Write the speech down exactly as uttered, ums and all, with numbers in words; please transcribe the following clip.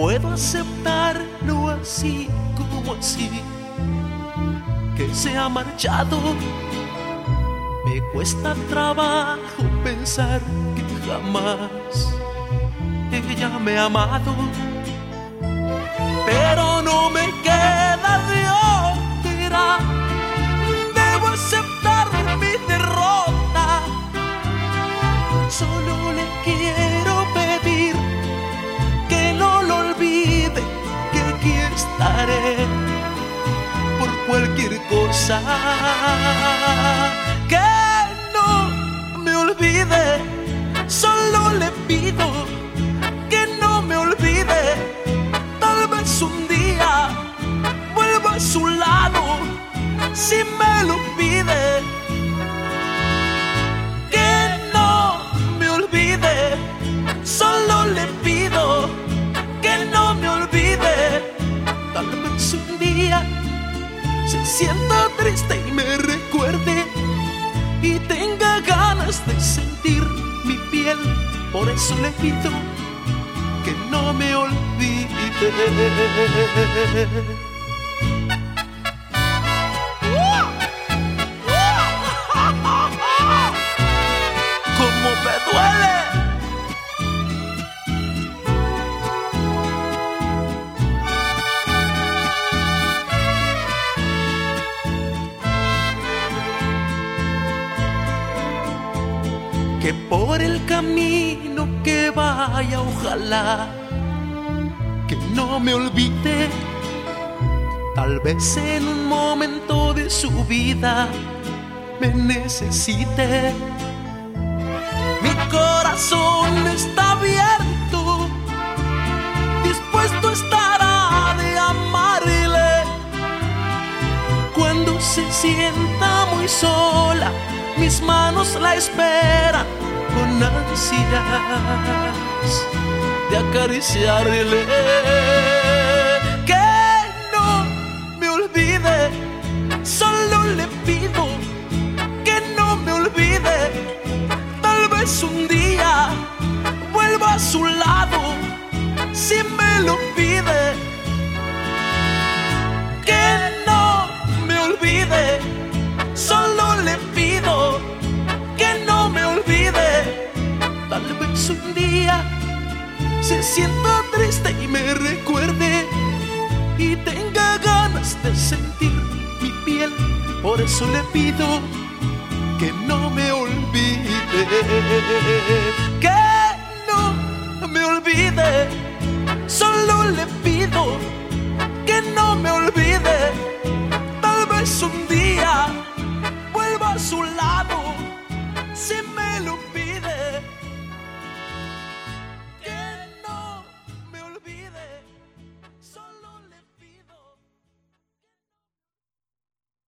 puedo aceptarlo así como así, que se ha marchado. Me cuesta trabajo pensar que jamás ella me ha amado, pero no me queda de otra. Debo aceptar mi derrota. Solo le quiero pedir que no lo olvide, que aquí estaré por cualquier cosa. Que no me olvide, solo le pido que no me olvide. Tal vez un día vuelva a su lado, si me lo pide. Que no me olvide, solo le pido que no me olvide. Tal vez un día se sienta triste y me recuerde y tenga ganas de sentir mi piel. Por eso le pido que no me olvide. ¡Cómo me duele! Que por el camino que vaya, ojalá que no me olvide. Tal vez en un momento de su vida me necesite. Mi corazón está abierto, dispuesto estará de amarle. Cuando se sienta muy sola, mis manos la esperan con ansias de acariciarle. Que no me olvide, solo le pido que no me olvide. Tal vez un día vuelva a su lado, si me lo pide. Que no me olvide, solo le pido que no me olvide. Tal vez un día se sienta triste y me recuerde y tenga ganas de sentir mi piel. Por eso le pido que no me olvide. Que no me olvide, solo le pido que no me olvide. Tal vez un día